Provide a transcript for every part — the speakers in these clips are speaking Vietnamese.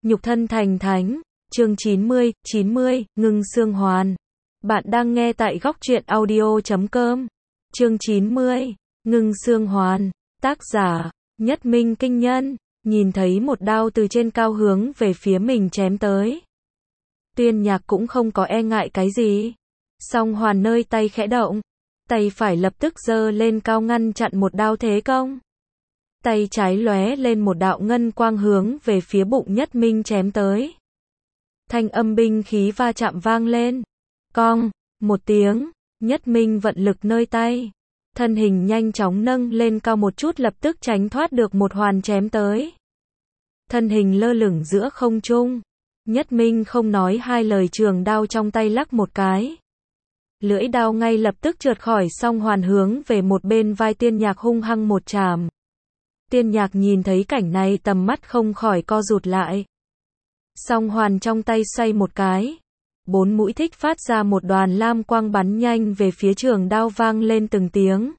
nhục thân thành thánh. Chương 90, ngưng xương hoàn. Bạn đang nghe tại góc truyện audio.com. Chương 90, ngưng xương hoàn. Tác giả, Nhất Minh Kinh Nhân. Nhìn thấy một đao từ trên cao hướng về phía mình chém tới. Tuyên Nhạc cũng không có e ngại cái gì. Song hoàn nơi tay khẽ động. Tay phải lập tức giơ lên cao ngăn chặn một đao thế công. Tay trái lóe lên một đạo ngân quang hướng về phía bụng Nhất Minh chém tới. Thanh âm binh khí va chạm vang lên. Cong, một tiếng, Nhất Minh vận lực nơi tay. Thân hình nhanh chóng nâng lên cao một chút lập tức tránh thoát được một hoàn chém tới. Thân hình lơ lửng giữa không trung. Nhất Minh không nói hai lời trường đao trong tay lắc một cái. Lưỡi đao ngay lập tức trượt khỏi song hoàn hướng về một bên vai Tuyên Nhạc hung hăng một chàm. Tuyên Nhạc nhìn thấy cảnh này tầm mắt không khỏi co rụt lại. Song hoàn trong tay xoay một cái. 4 mũi thích phát ra một đoàn lam quang bắn nhanh về phía trường đao vang lên từng tiếng.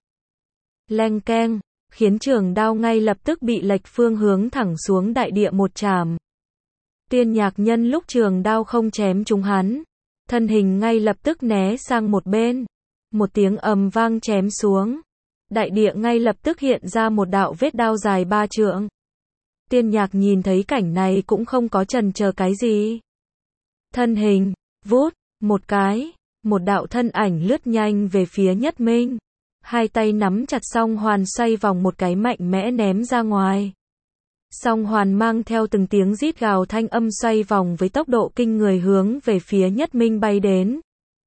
Leng keng, khiến trường đao ngay lập tức bị lệch phương hướng thẳng xuống đại địa một chàm. Tuyên Nhạc nhân lúc trường đao không chém trúng hắn. Thân hình ngay lập tức né sang một bên. Một tiếng ầm vang chém xuống. Đại địa ngay lập tức hiện ra một đạo vết đao dài 3 trượng. Tuyên Nhạc nhìn thấy cảnh này cũng không có chần chờ cái gì. Thân hình, vút, một cái, một đạo thân ảnh lướt nhanh về phía Nhất Minh. Hai tay nắm chặt song hoàn xoay vòng một cái mạnh mẽ ném ra ngoài. Song hoàn mang theo từng tiếng rít gào thanh âm xoay vòng với tốc độ kinh người hướng về phía Nhất Minh bay đến.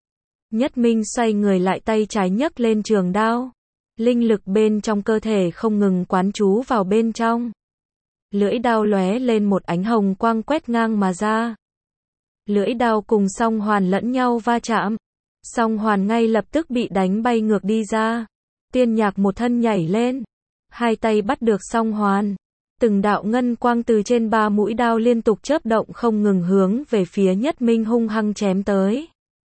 Nhất Minh xoay người lại tay trái nhấc lên trường đao. Linh lực bên trong cơ thể không ngừng quán trú vào bên trong. Lưỡi đao lóe lên một ánh hồng quang quét ngang mà ra. Lưỡi đao cùng song hoàn lẫn nhau va chạm. Song hoàn ngay lập tức bị đánh bay ngược đi ra. Tuyên Nhạc một thân nhảy lên. Hai tay bắt được song hoàn. Từng đạo ngân quang từ trên 3 mũi đao liên tục chớp động không ngừng hướng về phía Nhất Minh hung hăng chém tới.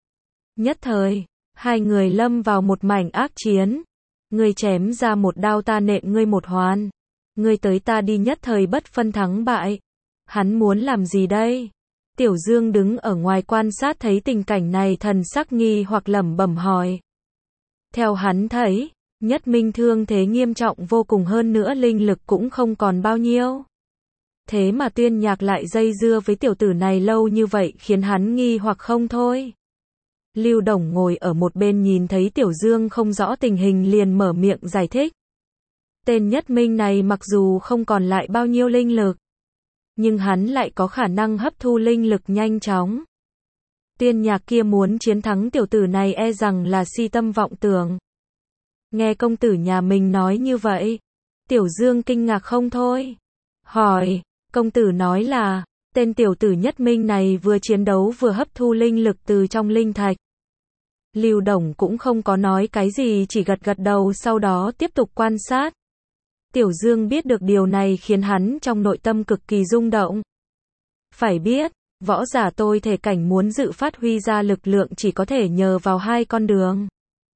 Nhất thời, hai người lâm vào một mảnh ác chiến. Ngươi chém ra một đao ta nện ngươi một hoàn. Ngươi tới ta đi nhất thời bất phân thắng bại. Hắn muốn làm gì đây? Tiểu Dương đứng ở ngoài quan sát thấy tình cảnh này thần sắc nghi hoặc lẩm bẩm hỏi. Theo hắn thấy, Nhất Minh thương thế nghiêm trọng vô cùng hơn nữa linh lực cũng không còn bao nhiêu. Thế mà Tuyên Nhạc lại dây dưa với tiểu tử này lâu như vậy khiến hắn nghi hoặc không thôi. Lưu Đồng ngồi ở một bên nhìn thấy Tiểu Dương không rõ tình hình liền mở miệng giải thích. Tên Nhất Minh này mặc dù không còn lại bao nhiêu linh lực, nhưng hắn lại có khả năng hấp thu linh lực nhanh chóng. Tuyên Nhạc kia muốn chiến thắng tiểu tử này e rằng là si tâm vọng tưởng. Nghe công tử nhà mình nói như vậy, Tiểu Dương kinh ngạc không thôi. Hỏi, công tử nói là, tên tiểu tử Nhất Minh này vừa chiến đấu vừa hấp thu linh lực từ trong linh thạch. Lưu Đồng cũng không có nói cái gì chỉ gật gật đầu sau đó tiếp tục quan sát. Tiểu Dương biết được điều này khiến hắn trong nội tâm cực kỳ rung động. Phải biết, võ giả tôi thể cảnh muốn dự phát huy ra lực lượng chỉ có thể nhờ vào hai con đường.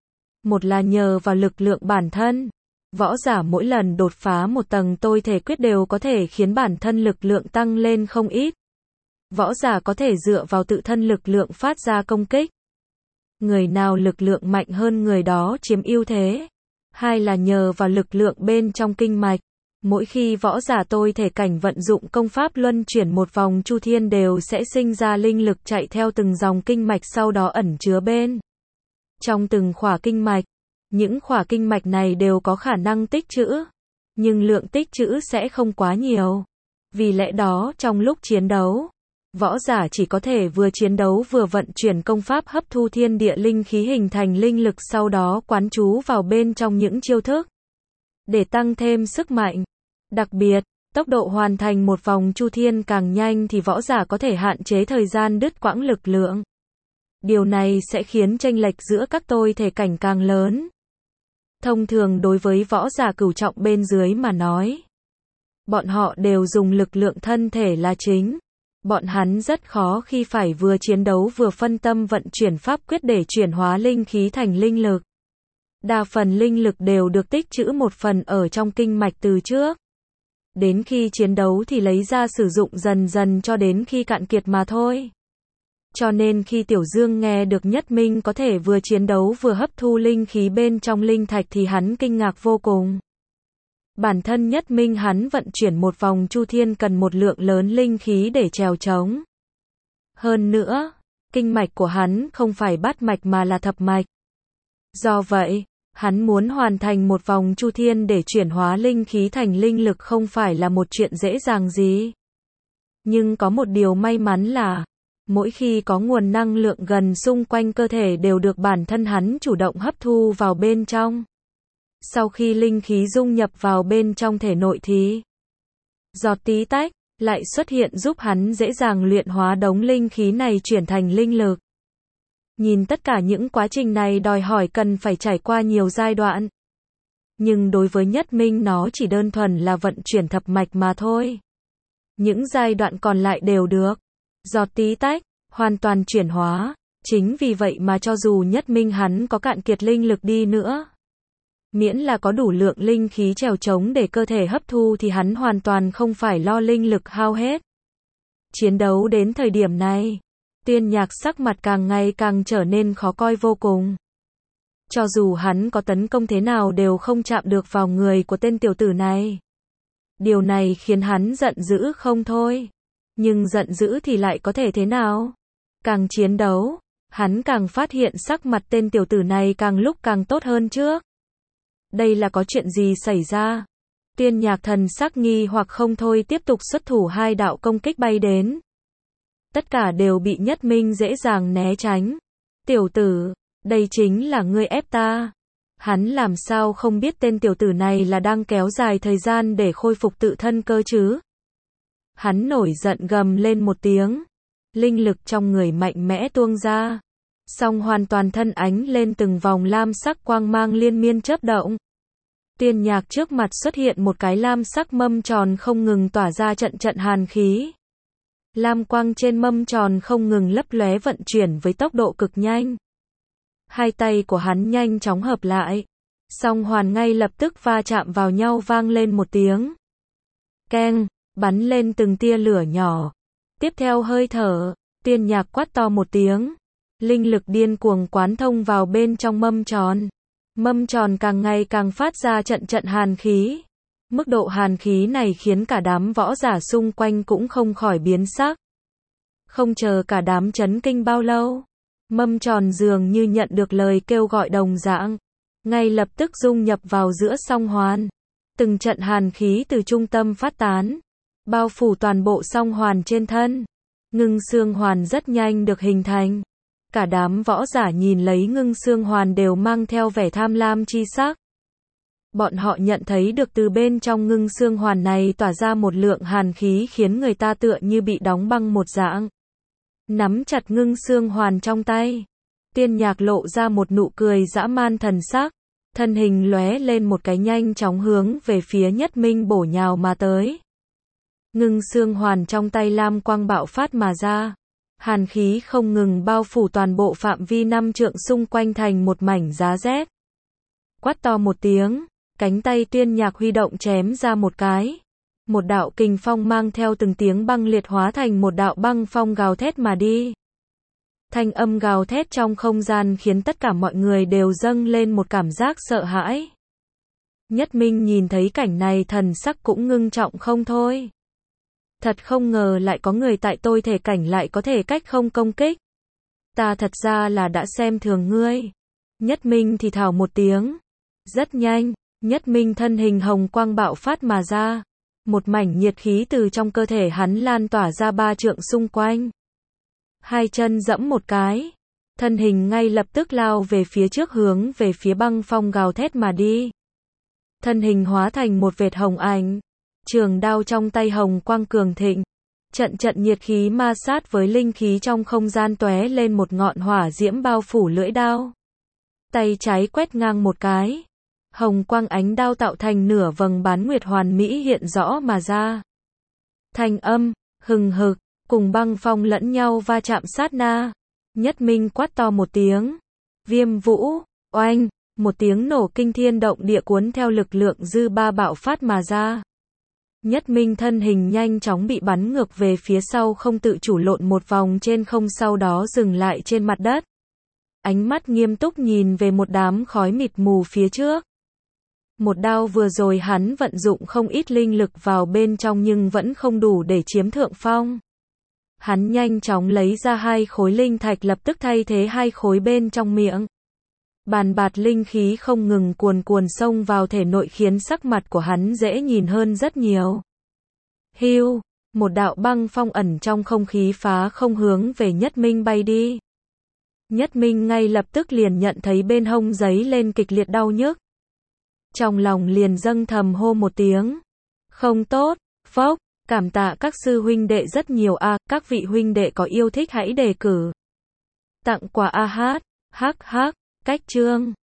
Một là nhờ vào lực lượng bản thân. Võ giả mỗi lần đột phá một tầng tôi thể quyết đều có thể khiến bản thân lực lượng tăng lên không ít. Võ giả có thể dựa vào tự thân lực lượng phát ra công kích. Người nào lực lượng mạnh hơn người đó chiếm ưu thế. Hai là nhờ vào lực lượng bên trong kinh mạch. Mỗi khi võ giả tôi thể cảnh vận dụng công pháp luân chuyển một vòng chu thiên đều sẽ sinh ra linh lực chạy theo từng dòng kinh mạch sau đó ẩn chứa bên trong từng khỏa kinh mạch. Những khỏa kinh mạch này đều có khả năng tích trữ, nhưng lượng tích trữ sẽ không quá nhiều. Vì lẽ đó trong lúc chiến đấu, võ giả chỉ có thể vừa chiến đấu vừa vận chuyển công pháp hấp thu thiên địa linh khí hình thành linh lực sau đó quán trú vào bên trong những chiêu thức để tăng thêm sức mạnh. Đặc biệt, tốc độ hoàn thành một vòng chu thiên càng nhanh thì võ giả có thể hạn chế thời gian đứt quãng lực lượng. Điều này sẽ khiến chênh lệch giữa các tôi thể cảnh càng lớn. Thông thường đối với võ giả cửu trọng bên dưới mà nói, bọn họ đều dùng lực lượng thân thể là chính. Bọn hắn rất khó khi phải vừa chiến đấu vừa phân tâm vận chuyển pháp quyết để chuyển hóa linh khí thành linh lực. Đa phần linh lực đều được tích trữ một phần ở trong kinh mạch từ trước. Đến khi chiến đấu thì lấy ra sử dụng dần dần cho đến khi cạn kiệt mà thôi. Cho nên khi Tiểu Dương nghe được Nhất Minh có thể vừa chiến đấu vừa hấp thu linh khí bên trong linh thạch thì hắn kinh ngạc vô cùng. Bản thân Nhất Minh hắn vận chuyển một vòng chu thiên cần một lượng lớn linh khí để trèo trống. Hơn nữa, kinh mạch của hắn không phải bát mạch mà là thập mạch. Do vậy, hắn muốn hoàn thành một vòng chu thiên để chuyển hóa linh khí thành linh lực không phải là một chuyện dễ dàng gì. Nhưng có một điều may mắn là, mỗi khi có nguồn năng lượng gần xung quanh cơ thể đều được bản thân hắn chủ động hấp thu vào bên trong. Sau khi linh khí dung nhập vào bên trong thể nội thì giọt tí tách lại xuất hiện giúp hắn dễ dàng luyện hóa đống linh khí này chuyển thành linh lực. Nhìn tất cả những quá trình này đòi hỏi cần phải trải qua nhiều giai đoạn. Nhưng đối với Nhất Minh nó chỉ đơn thuần là vận chuyển thập mạch mà thôi. Những giai đoạn còn lại đều được giọt tí tách hoàn toàn chuyển hóa. Chính vì vậy mà cho dù Nhất Minh hắn có cạn kiệt linh lực đi nữa, miễn là có đủ lượng linh khí trèo trống để cơ thể hấp thu thì hắn hoàn toàn không phải lo linh lực hao hết. Chiến đấu đến thời điểm này, Tiên Nhạc sắc mặt càng ngày càng trở nên khó coi vô cùng. Cho dù hắn có tấn công thế nào đều không chạm được vào người của tên tiểu tử này. Điều này khiến hắn giận dữ không thôi. Nhưng giận dữ thì lại có thể thế nào? Càng chiến đấu, hắn càng phát hiện sắc mặt tên tiểu tử này càng lúc càng tốt hơn trước. Đây là có chuyện gì xảy ra? Tiên Nhạc thần sắc nghi hoặc không thôi tiếp tục xuất thủ hai đạo công kích bay đến. Tất cả đều bị Nhất Minh dễ dàng né tránh. Tiểu tử, đây chính là ngươi ép ta. Hắn làm sao không biết tên tiểu tử này là đang kéo dài thời gian để khôi phục tự thân cơ chứ? Hắn nổi giận gầm lên một tiếng. Linh lực trong người mạnh mẽ tuôn ra. Song hoàn toàn thân ánh lên từng vòng lam sắc quang mang liên miên chớp động. Tiên Nhạc trước mặt xuất hiện một cái lam sắc mâm tròn không ngừng tỏa ra trận trận hàn khí. Lam quang trên mâm tròn không ngừng lấp lóe vận chuyển với tốc độ cực nhanh. Hai tay của hắn nhanh chóng hợp lại. Song hoàn ngay lập tức va chạm vào nhau vang lên một tiếng. Keng, bắn lên từng tia lửa nhỏ. Tiếp theo hơi thở, Tiên Nhạc quát to một tiếng. Linh lực điên cuồng quán thông vào bên trong mâm tròn. Mâm tròn càng ngày càng phát ra trận trận hàn khí. Mức độ hàn khí này khiến cả đám võ giả xung quanh cũng không khỏi biến sắc. Không chờ cả đám chấn kinh bao lâu, mâm tròn dường như nhận được lời kêu gọi đồng dạng, ngay lập tức dung nhập vào giữa song hoàn. Từng trận hàn khí từ trung tâm phát tán, bao phủ toàn bộ song hoàn trên thân. Ngưng xương hoàn rất nhanh được hình thành. Cả đám võ giả nhìn lấy ngưng xương hoàn đều mang theo vẻ tham lam chi sắc. Bọn họ nhận thấy được từ bên trong ngưng xương hoàn này tỏa ra một lượng hàn khí khiến người ta tựa như bị đóng băng một dạng. Nắm chặt ngưng xương hoàn trong tay, Tiên Nhạc lộ ra một nụ cười dã man thần sắc, thân hình lóe lên một cái nhanh chóng hướng về phía Nhất Minh bổ nhào mà tới. Ngưng xương hoàn trong tay lam quang bạo phát mà ra, hàn khí không ngừng bao phủ toàn bộ phạm vi 5 trượng xung quanh thành một mảnh giá rét. Quát to một tiếng, cánh tay Tiên Nhạc huy động chém ra một cái. Một đạo kình phong mang theo từng tiếng băng liệt hóa thành một đạo băng phong gào thét mà đi. Thanh âm gào thét trong không gian khiến tất cả mọi người đều dâng lên một cảm giác sợ hãi. Nhất Minh nhìn thấy cảnh này thần sắc cũng ngưng trọng không thôi. Thật không ngờ lại có người tại tôi thể cảnh lại có thể cách không công kích. Ta thật ra là đã xem thường ngươi. Nhất Minh thì thào một tiếng. Rất nhanh, Nhất Minh thân hình hồng quang bạo phát mà ra. Một mảnh nhiệt khí từ trong cơ thể hắn lan tỏa ra 3 trượng xung quanh. Hai chân giẫm một cái. Thân hình ngay lập tức lao về phía trước hướng về phía băng phong gào thét mà đi. Thân hình hóa thành một vệt hồng ảnh. Trường đao trong tay hồng quang cường thịnh. Trận trận nhiệt khí ma sát với linh khí trong không gian tóe lên một ngọn hỏa diễm bao phủ lưỡi đao. Tay trái quét ngang một cái. Hồng quang ánh đao tạo thành nửa vầng bán nguyệt hoàn mỹ hiện rõ mà ra. Thanh âm, hừng hực, cùng băng phong lẫn nhau va chạm sát na. Nhất Minh quát to một tiếng. Viêm vũ, oanh, một tiếng nổ kinh thiên động địa cuốn theo lực lượng dư ba bạo phát mà ra. Nhất Minh thân hình nhanh chóng bị bắn ngược về phía sau, không tự chủ lộn một vòng trên không, sau đó dừng lại trên mặt đất. Ánh mắt nghiêm túc nhìn về một đám khói mịt mù phía trước. Một đao vừa rồi hắn vận dụng không ít linh lực vào bên trong nhưng vẫn không đủ để chiếm thượng phong. Hắn nhanh chóng lấy ra 2 khối linh thạch, lập tức thay thế 2 khối bên trong miệng. Bàn bạt linh khí không ngừng cuồn cuộn xông vào thể nội, khiến sắc mặt của hắn dễ nhìn hơn rất nhiều. Hưu, một đạo băng phong ẩn trong không khí phá không hướng về Nhất Minh bay đi. Nhất Minh ngay lập tức liền nhận thấy bên hông giấy lên kịch liệt đau nhức. Trong lòng liền dâng thầm hô một tiếng. Không tốt, phốc, cảm tạ các sư huynh đệ rất nhiều a, các vị huynh đệ có yêu thích hãy đề cử. Tặng quà a hát, hắc hắc, cách chương.